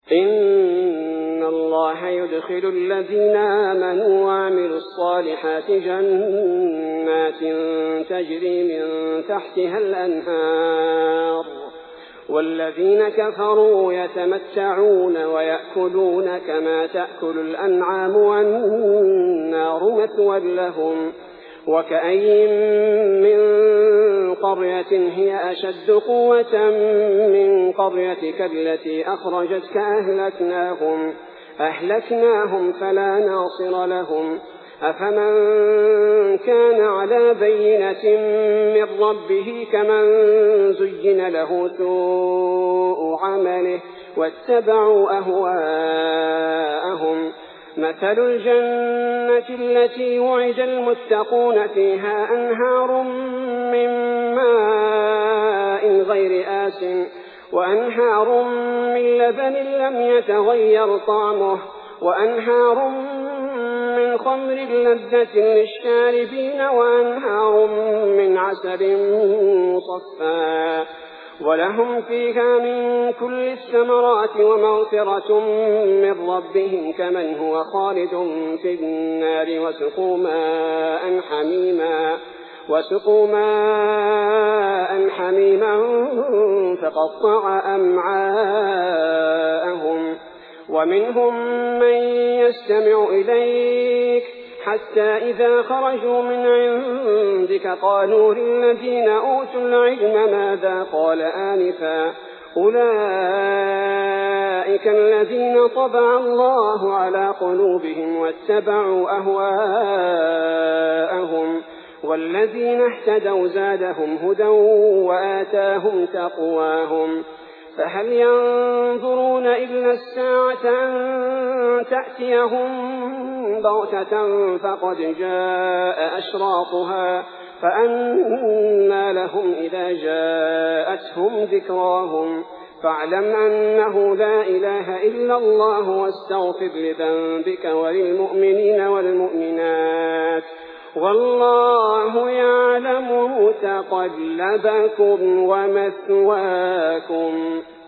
إن الله يدخل الذين آمنوا وعملوا الصالحات جنات تجري من تحتها الأنهار، والذين كفروا يتمتعون ويأكلون كما تأكل الأنعام والنار مثوى لهم. وكأي من قرية هي أشد قوة من قريتك التي أخرجتك أهلكناهم فلا ناصر لهم. أفمن كان على بينة من ربه كمن زين له سوء عمله واتبعوا أهواءهم. مثل الجنة التي وعد المتقون فيها أنهار من ماء غير آسن وأنهار من لبن لم يتغير طعمه وأنهار من خمر لذة للشاربين وأنهار من عسل مصفى ولهم فيها من كل الثمرات ومغفرة من ربهم كمن هو خالد في النار وسقوا ماء حميما فقطع أمعاءهم. ومنهم من يستمع إليك حتى إذا خرجوا من عندك قالوا للذين أوتوا العلم ماذا قال آنفا أولئك الذين طبع الله على قلوبهم واتبعوا أهواءهم والذين اهتدوا زادهم هدى وآتاهم تقواهم. فهل ينظرون إلا الساعة أن تأتيهم بغتة فقد جاء أشراطها فأنى لهم إذا جاءتهم ذكراهم. فاعلم أنه لا إله إلا الله واستغفر لذنبك وللمؤمنين والمؤمنات والله يعلم متقلبكم ومثواكم.